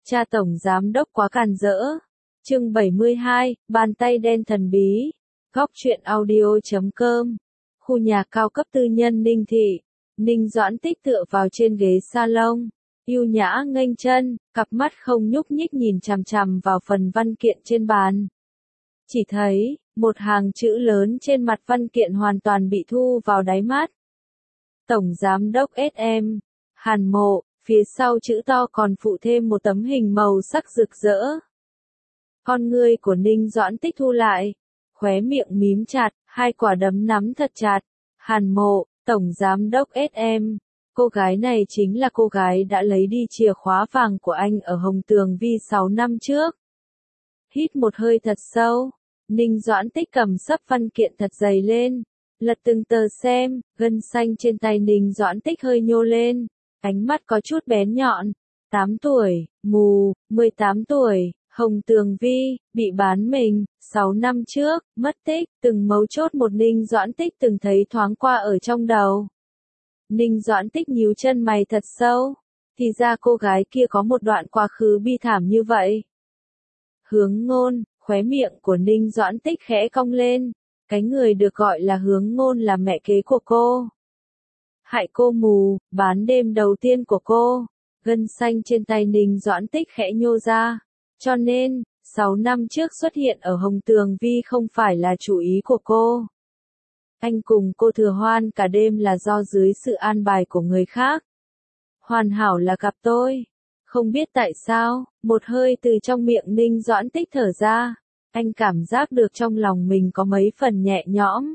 Cha tổng giám đốc quá càn rỡ. Chương 72, bàn tay đen thần bí. Góc truyện audio.com. Khu nhà cao cấp tư nhân Ninh Thị. Ninh Doãn Tích tựa vào trên ghế salon, yêu nhã nghênh chân, cặp mắt không nhúc nhích nhìn chằm chằm vào phần văn kiện trên bàn. Chỉ thấy, một hàng chữ lớn trên mặt văn kiện hoàn toàn bị thu vào đáy mắt. Tổng giám đốc SM, Hàn Mộ, phía sau chữ to còn phụ thêm một tấm hình màu sắc rực rỡ. Con ngươi của Ninh Doãn Tích thu lại, khóe miệng mím chặt, hai quả đấm nắm thật chặt. Hàn Mộ, Tổng giám đốc SM, cô gái này chính là cô gái đã lấy đi chìa khóa vàng của anh ở Hồng Tường Vi 6 năm trước. Hít một hơi thật sâu, Ninh Doãn Tích cầm xấp văn kiện thật dày lên, lật từng tờ xem, gân xanh trên tay Ninh Doãn Tích hơi nhô lên, ánh mắt có chút bén nhọn. 8 tuổi, mù, 18 tuổi, Hồng Tường Vi, bị bán mình, 6 năm trước, mất tích, từng mấu chốt một Ninh Doãn Tích từng thấy thoáng qua ở trong đầu. Ninh Doãn Tích nhíu chân mày thật sâu, thì ra cô gái kia có một đoạn quá khứ bi thảm như vậy. Hướng Ngôn, khóe miệng của Ninh Doãn Tích khẽ cong lên, cái người được gọi là Hướng Ngôn là mẹ kế của cô. Hại cô mù, bán đêm đầu tiên của cô. Gân xanh trên tay Ninh Doãn Tích khẽ nhô ra. Cho nên, 6 năm trước xuất hiện ở Hồng Tường Vi không phải là chủ ý của cô. Anh cùng cô thừa hoan cả đêm là do dưới sự an bài của người khác. Hoàn hảo là gặp tôi. Không biết tại sao, một hơi từ trong miệng Ninh Doãn Tích thở ra. Anh cảm giác được trong lòng mình có mấy phần nhẹ nhõm.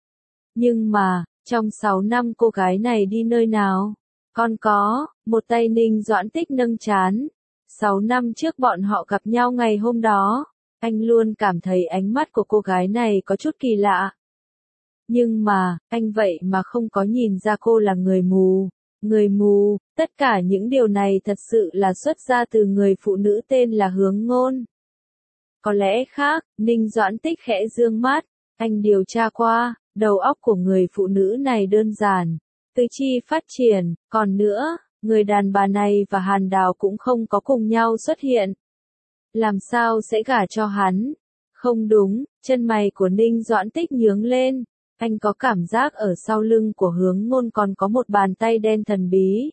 Nhưng mà, trong 6 năm cô gái này đi nơi nào? Còn có, một tay Ninh Doãn Tích nâng trán. 6 năm trước bọn họ gặp nhau ngày hôm đó, anh luôn cảm thấy ánh mắt của cô gái này có chút kỳ lạ. Nhưng mà, anh vậy mà không có nhìn ra cô là người mù. Người mù, tất cả những điều này thật sự là xuất ra từ người phụ nữ tên là Hướng Ngôn. Có lẽ khác, Ninh Doãn Tích khẽ dương mắt, anh điều tra qua, đầu óc của người phụ nữ này đơn giản, tư chi phát triển, còn nữa, người đàn bà này và Hàn Đào cũng không có cùng nhau xuất hiện. Làm sao sẽ gả cho hắn? Không đúng, chân mày của Ninh Doãn Tích nhướng lên, anh có cảm giác ở sau lưng của Hướng Ngôn còn có một bàn tay đen thần bí.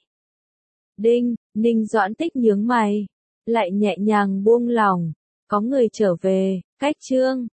Đinh, Ninh Doãn Tích nhướng mày, lại nhẹ nhàng buông lỏng, có người trở về, cách chương.